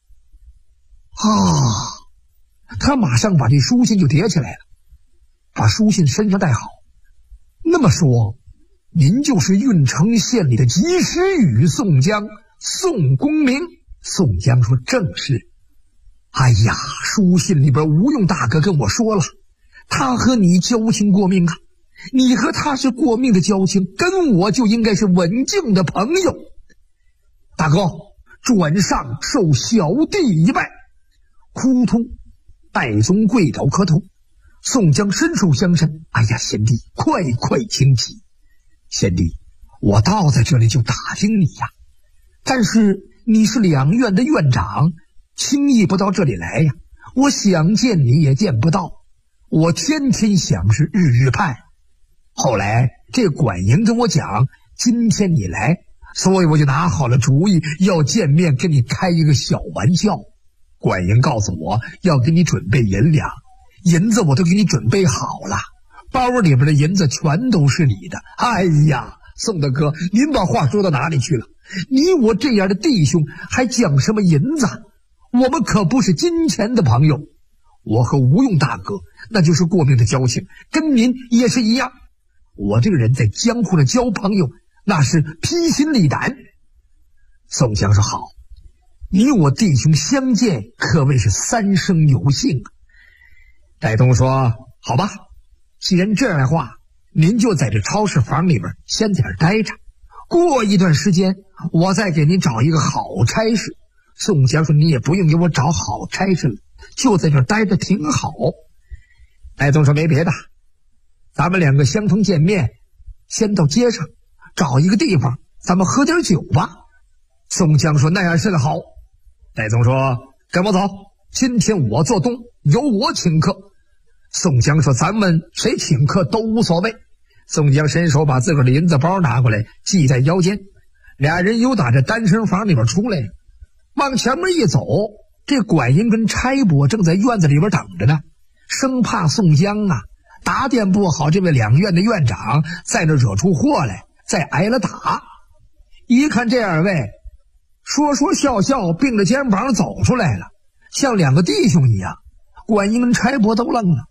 他马上把这书信就叠起来了，把书信身上带好。那么说，您就是郓城县里的及时雨宋江，宋公明？宋江说：“正是。”哎呀，书信里边吴用大哥跟我说了，他和你交情过命啊，你和他是过命的交情，跟我就应该是稳敬的朋友。大哥，转上受小弟一拜。哭突，戴宗跪倒磕头。宋江伸手相伸：“哎呀，贤弟，快快请起。贤弟，我倒在这里就打听你呀，但是你是两院的院长，轻易不到这里来呀，我想见你也见不到，我天天想是日日盼。后来这管营跟我讲，今天你来，所以我就拿好了主意，要见面跟你开一个小玩笑。管营告诉我要给你准备银两，银子我都给你准备好了，包里边的银子全都是你的。哎呀，宋大哥，您把话说到哪里去了？你我这样的弟兄还讲什么银子？我们可不是金钱的朋友。我和吴用大哥那就是过命的交情，跟您也是一样。我这个人在江湖上交朋友，那是披心沥胆。宋江说：“好，你我弟兄相见，可谓是三生有幸啊。”戴宗说：“好吧，既然这样的话，您就在这超市房里边先在这待着，过一段时间我再给您找一个好差事。”宋江说：“你也不用给我找好差事了，就在这待着挺好。”戴宗说：“没别的，咱们两个相逢见面，先到街上找一个地方，咱们喝点酒吧。”宋江说：“那样是个好。”戴宗说：“跟我走，今天我做东，由我请客。”宋江说：“咱们谁请客都无所谓。”宋江伸手把自个儿的银子包拿过来，系在腰间。俩人又打这单身房里边出来，往前面一走，这管营跟差拨正在院子里边等着呢，生怕宋江啊打点不好这位两院的院长，在那惹出祸来，再挨了打。一看这二位说说笑笑，并着肩膀走出来了，像两个弟兄一样。管营跟差拨都愣了。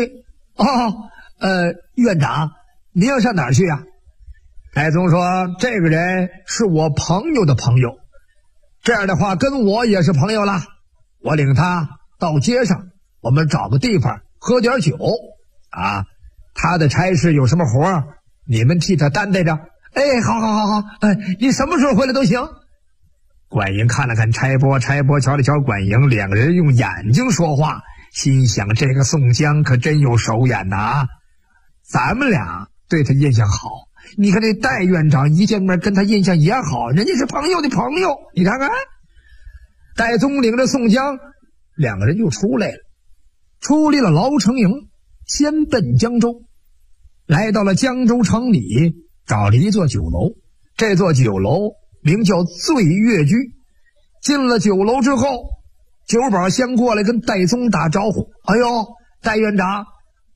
院长，您要上哪儿去啊？戴宗说：“这个人是我朋友的朋友，这样的话跟我也是朋友了。我领他到街上，我们找个地方喝点酒啊。他的差事有什么活你们替他担待着。”好，你什么时候回来都行。管营看了看差拨，差拨瞧了瞧管营，两个人用眼睛说话，心想这个宋江可真有手眼呐，咱们俩对他印象好，你看这戴院长一见面跟他印象也好，人家是朋友的朋友。你看看，戴宗领着宋江两个人就出来了，出离了牢城营，先奔江州。来到了江州城里，找了一座酒楼，这座酒楼名叫醉月居。进了酒楼之后，酒保先过来跟戴宗打招呼：“哎呦，戴院长，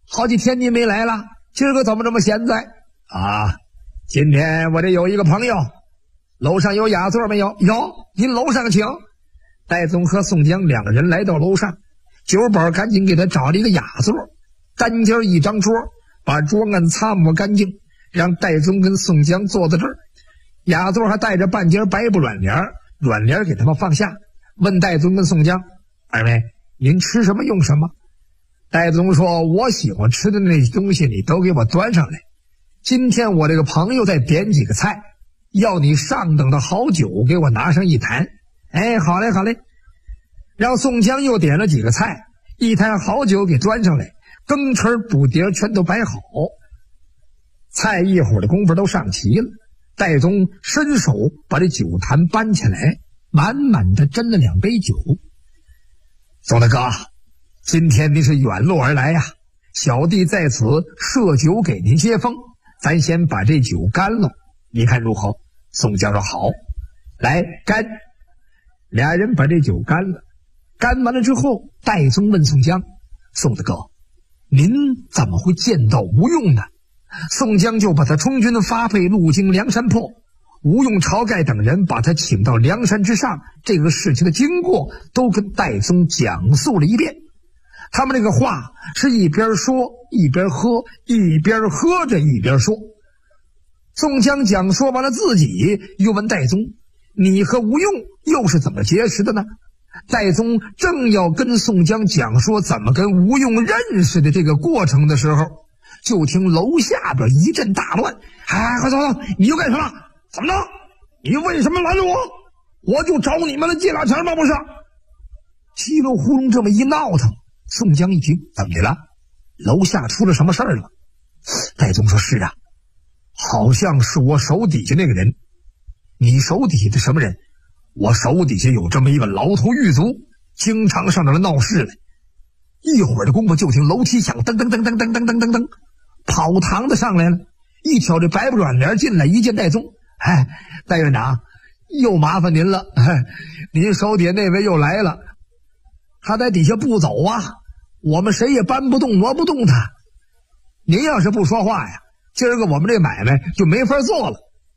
好几天你没来了，今儿个怎么这么闲在啊？今天我这有一个朋友，楼上有雅座没有？有，您楼上请。戴宗和宋江两个人来到楼上，酒保赶紧给他找了一个雅座，单间一张桌，把桌案擦抹干净，让戴宗跟宋江坐在这儿。雅座还带着半截白布软帘，软帘给他们放下，问戴宗跟宋江：二位您吃什么用什么？戴宗说：我喜欢吃的那些东西你都给我端上来，今天我这个朋友再点几个菜，要你上等的好酒给我拿上一坛。哎，好嘞好嘞。让宋江又点了几个菜，一坛好酒给端上来，羹匙补碟全都摆好，菜一会儿的功夫都上齐了。戴宗伸手把这酒坛搬起来，满满的斟了2杯酒。宋大哥，今天您是远路而来呀，小弟在此设酒给您接风，咱先把这酒干了，你看如何？宋江说好，来干。俩人把这酒干了，干完了之后，戴宗问宋江：宋大哥，您怎么会见到吴用呢？宋江就把他充军发配路经梁山泊，吴用、晁盖等人把他请到梁山之上，这个事情的经过都跟戴宗讲述了一遍。他们这个话是一边说一边喝，一边喝着一边说。宋江讲说完了自己，又问戴宗：你和吴用又是怎么结识的呢？戴宗正要跟宋江讲说怎么跟吴用认识的这个过程的时候，就听楼下边一阵大乱。快走，你又干什么？怎么着？你为什么拦着我？我就找你们来借俩钱吗？不是？稀里呼噜这么一闹腾，宋江一听，怎么的了？楼下出了什么事儿了？戴宗说：是啊，好像是我手底下那个人。你手底下的什么人？我手底下有这么一个老头狱卒，经常上这来闹事来。一会儿的功夫，就听楼梯响，噔噔噔噔噔噔噔噔噔，跑堂的上来了，一挑这白布软帘进来，一见戴宗，戴院长，又麻烦您了，您手底下那位又来了，他在底下不走啊，我们谁也搬不动挪不动他，您要是不说话呀，今儿个我们这买卖就没法做了。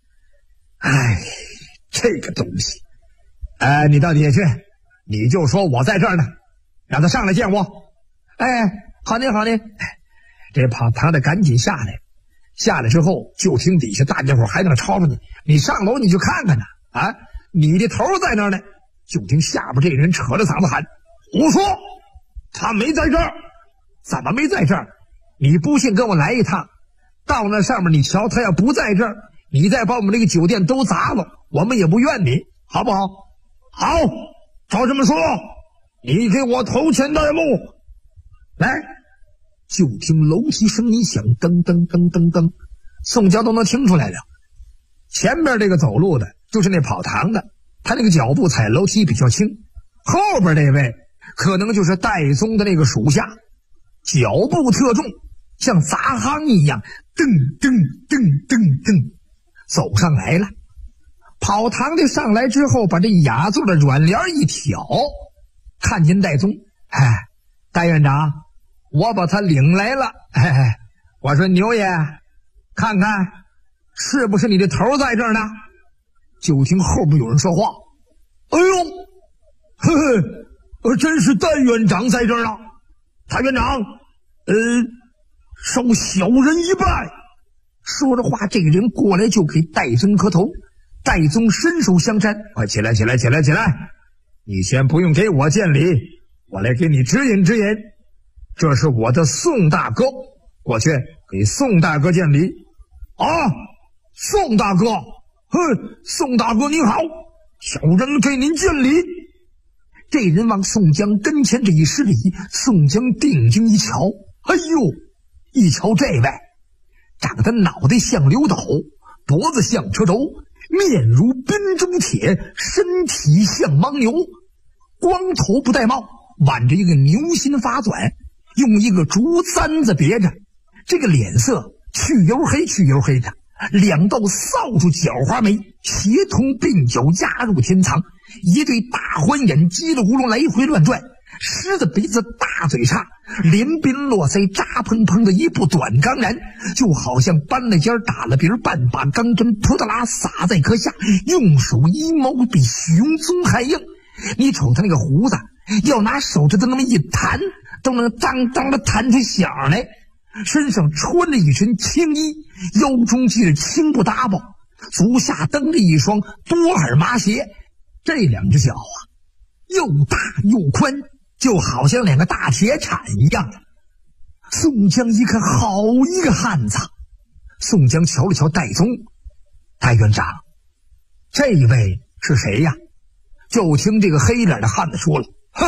这个东西，你到底下去，你就说我在这儿呢，让他上来见我。好呢好呢。这跑堂的赶紧下来，下来之后就听底下大家伙还在那吵着呢，你上楼你去看看呢，你的头在那儿呢。就听下边这人扯着嗓子喊：胡说，他没在这儿。怎么没在这儿？你不信跟我来一趟，到那上面你瞧，他要不在这儿，你再把我们这个酒店都砸了，我们也不怨你，好不好？好，照这么说，你给我头前戴目。来，就听楼梯声一响，噔噔噔噔噔，宋江都能听出来了。前面这个走路的就是那跑堂的，他那个脚步踩楼梯比较轻，后边这位可能就是戴宗的那个属下，脚步特重，像砸夯一样，噔噔噔噔噔走上来了。跑堂的上来之后，把这雅座的软帘一挑，看见戴宗，戴院长，我把他领来了。我说牛爷，看看是不是你的头在这儿呢？就听后边有人说话：哎呦，真是戴院长在这儿啊！戴院长，受小人一拜。说着话，这个人过来就给戴宗磕头。戴宗伸手相搀：快起来起来起来起来，你先不用给我见礼，我来给你指引指引。这是我的宋大哥，过去给宋大哥见礼。宋大哥，宋大哥您好，小人给您见礼。这人往宋江跟前这一施礼，宋江定睛一瞧，一瞧这位长得脑袋像刘斗，脖子像车轴，面如冰中铁，身体像牦牛，光头不戴帽，挽着一个牛心发卷，用一个竹簪子别着，这个脸色去油黑去油黑的，两道扫帚角花眉协同鬓角压入天仓，一对大环眼叽里咕噜来回乱转， 狮子鼻子大嘴叉，连鬓络腮，扎蓬蓬的一部短钢髯，就好像搬了尖打了鼻，半把钢针扑嗒啦撒在壳下，用手一摸比熊棕还硬。你瞅他那个胡子，要拿手指头那么一弹，都能当当的弹出响来。身上穿着一身青衣，腰中系着青布搭包，足下蹬着一双多耳麻鞋。这两只脚啊，又大又宽，就好像两个大铁铲一样。宋江一看，好一个汉子！宋江瞧了瞧戴宗，戴院长，这位是谁呀？就听这个黑脸的汉子说了：“哼，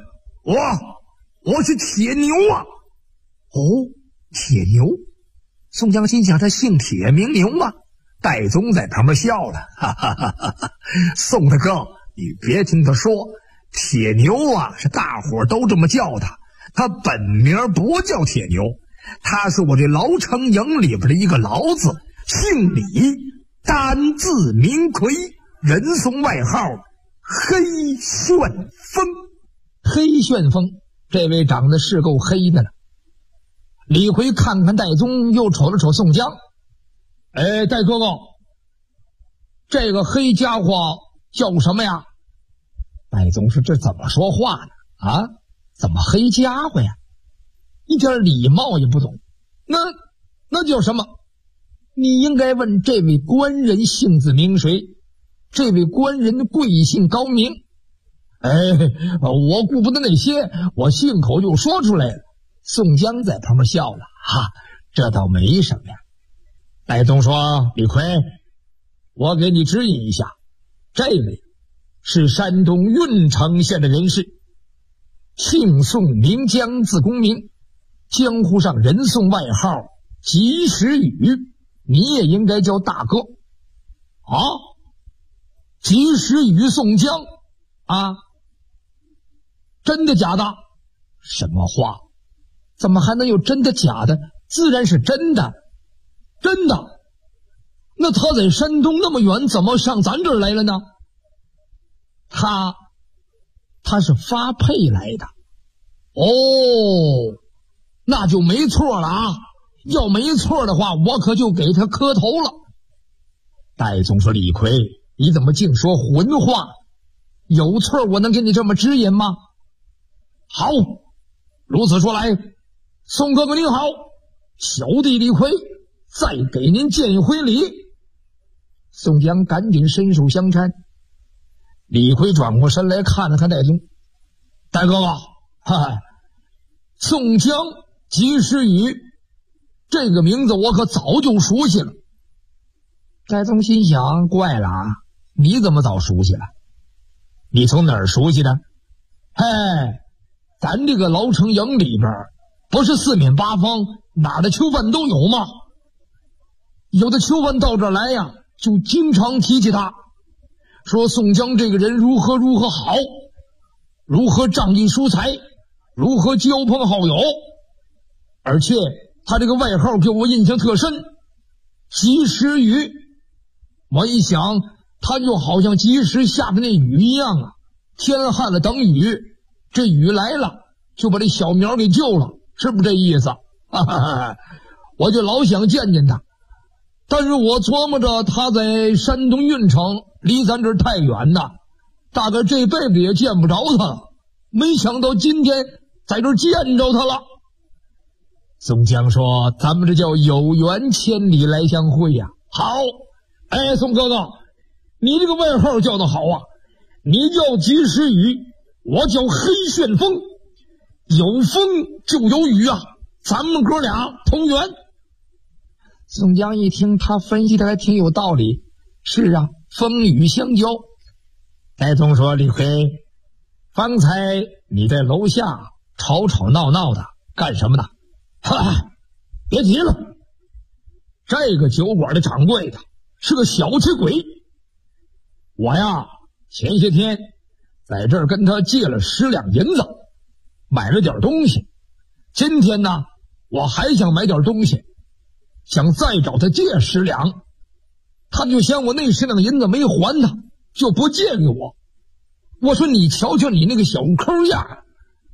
我是铁牛啊！”哦，铁牛。宋江心想，他姓铁名牛吗？戴宗在旁边笑了，哈哈哈哈！宋大哥，你别听他说，铁牛啊是大伙都这么叫他，他本名不叫铁牛，他是我这牢城营里边的一个牢字，姓李，单字明奎，人送外号黑旋风。黑旋风，这位长得是够黑的了。李逵看看戴宗，又瞅了瞅宋江。戴哥哥，这个黑家伙叫什么呀？戴宗说：“这怎么说话呢？啊，怎么黑家伙呀？一点礼貌也不懂。那叫什么？你应该问这位官人姓字名谁？这位官人贵姓高明？”我顾不得那些，我信口就说出来了。宋江在旁边笑了：“哈，这倒没什么呀。”戴宗说：“李逵，我给你指引一下，这位是山东郓城县的人士，姓宋名江，字公明，江湖上人送外号及时雨，你也应该叫大哥。”啊，及时雨宋江啊，真的假的？什么话？怎么还能有真的假的？自然是真的。真的？那他在山东那么远，怎么上咱这儿来了呢？他是发配来的。哦，那就没错了啊！要没错的话，我可就给他磕头了。戴宗说：“李逵，你怎么净说混话？有错我能给你这么指引吗？”好，如此说来，宋哥哥您好，小弟李逵再给您见一回礼。宋江赶紧伸手相搀。李逵转过身来看了看戴宗：“戴哥哥，嗨，宋江及时雨这个名字我可早就熟悉了。”戴宗心想：怪了啊，你怎么早熟悉了？你从哪儿熟悉的？咱这个牢城营里边不是四面八方哪的囚犯都有吗？有的囚犯到这儿来呀，就经常提起他，说宋江这个人如何好，如何仗义疏财，如何交朋好友，而且他这个外号给我印象特深，及时雨。我一想，他就好像及时下的那雨一样啊，天旱了等雨，这雨来了就把这小苗给救了，是不是这意思？我就老想见见他，但是我琢磨着他在山东郓城，离咱这儿太远了，大概这辈子也见不着他了。没想到今天在这儿见着他了。宋江说：“咱们这叫有缘千里来相会呀。”好，宋哥哥，你这个外号叫得好啊！你叫及时雨，我叫黑旋风，有风就有雨啊，咱们哥俩同源。宋江一听，他分析的还挺有道理。是啊，风雨相交。戴宗说：“李逵，方才你在楼下吵吵闹闹的干什么呢？”别急了，这个酒馆的掌柜的是个小气鬼，我呀前些天在这儿跟他借了10两银子，买了点东西。今天呢，我还想买点东西，想再找他借10两，他就嫌我那10两银子没还他，就不借给我。我说你瞧瞧你那个小抠样，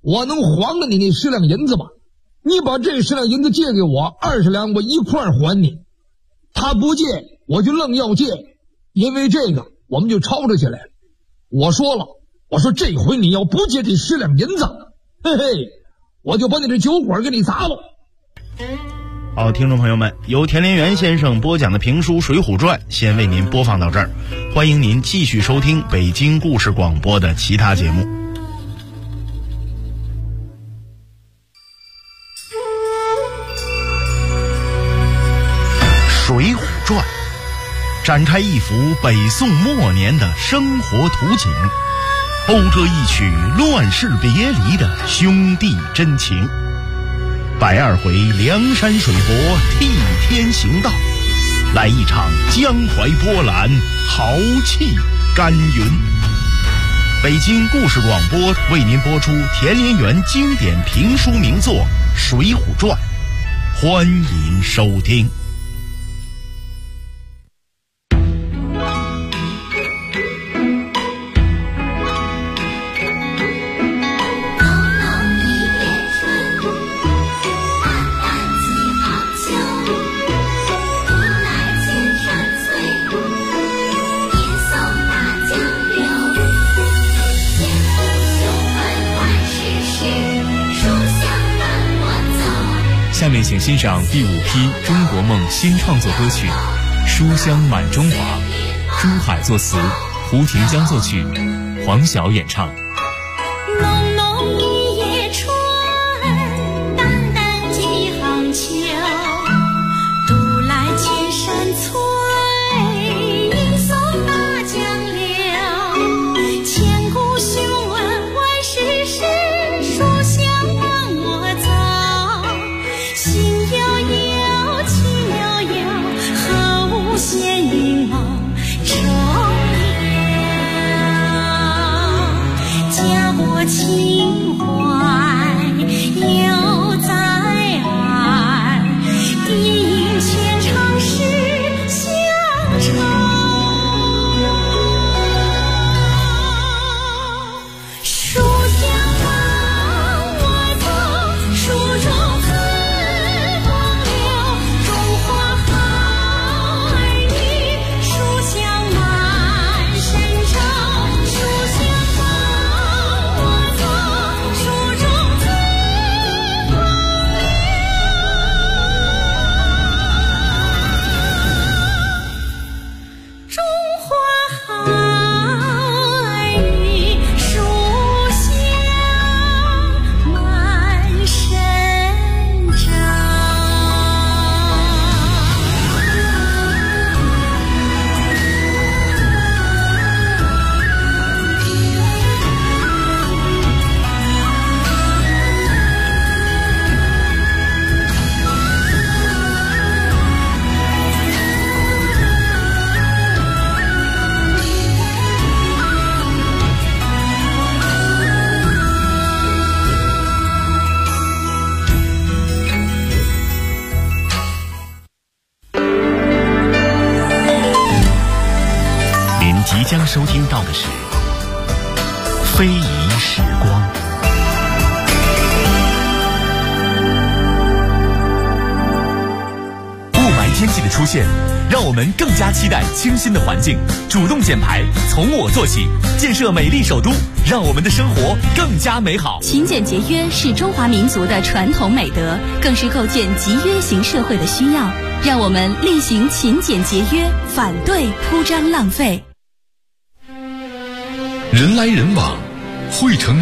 我能还给你那10两银子吧？你把这10两银子借给我，20两我一块儿还你。他不借，我就愣要借，因为这个我们就吵吵起来了。我说了，我说这回你要不借这10两银子，嘿嘿，我就把你这酒馆给你砸了。 好，听众朋友们，由田连元先生播讲的评书《水浒传》先为您播放到这儿，欢迎您继续收听北京故事广播的其他节目。《水浒传》展开一幅北宋末年的生活图景，勾着一曲乱世别离的兄弟真情。120回梁山水泊替天行道，来一场江淮波澜，豪气干云。北京故事广播为您播出田连元经典评书名作《水浒传》，欢迎收听。 下面请欣赏第5批中国梦新创作歌曲《书香满中华》，朱海作词，胡廷江作曲，黄晓演唱。 浓浓一夜春，淡淡几行秋，独来千山翠，一送大江流。千古雄恩万世事，书香伴我走。心悠悠，情悠悠，何无闲云梦中游。家国情怀犹在耳，一线长世相守。书香伴我走，书中自风流。中华好儿女，书香满身châu。书香伴我走，书中自风流。中华好儿女，书香满身châu。 您即将收听到的是《非遗时光》。 雾霾天气的出现，让我们更加期待清新的环境。主动减排，从我做起，建设美丽首都，让我们的生活更加美好。 勤俭节约是中华民族的传统美德，更是构建集约型社会的需要。让我们厉行勤俭节约，反对铺张浪费。 人来人往，汇成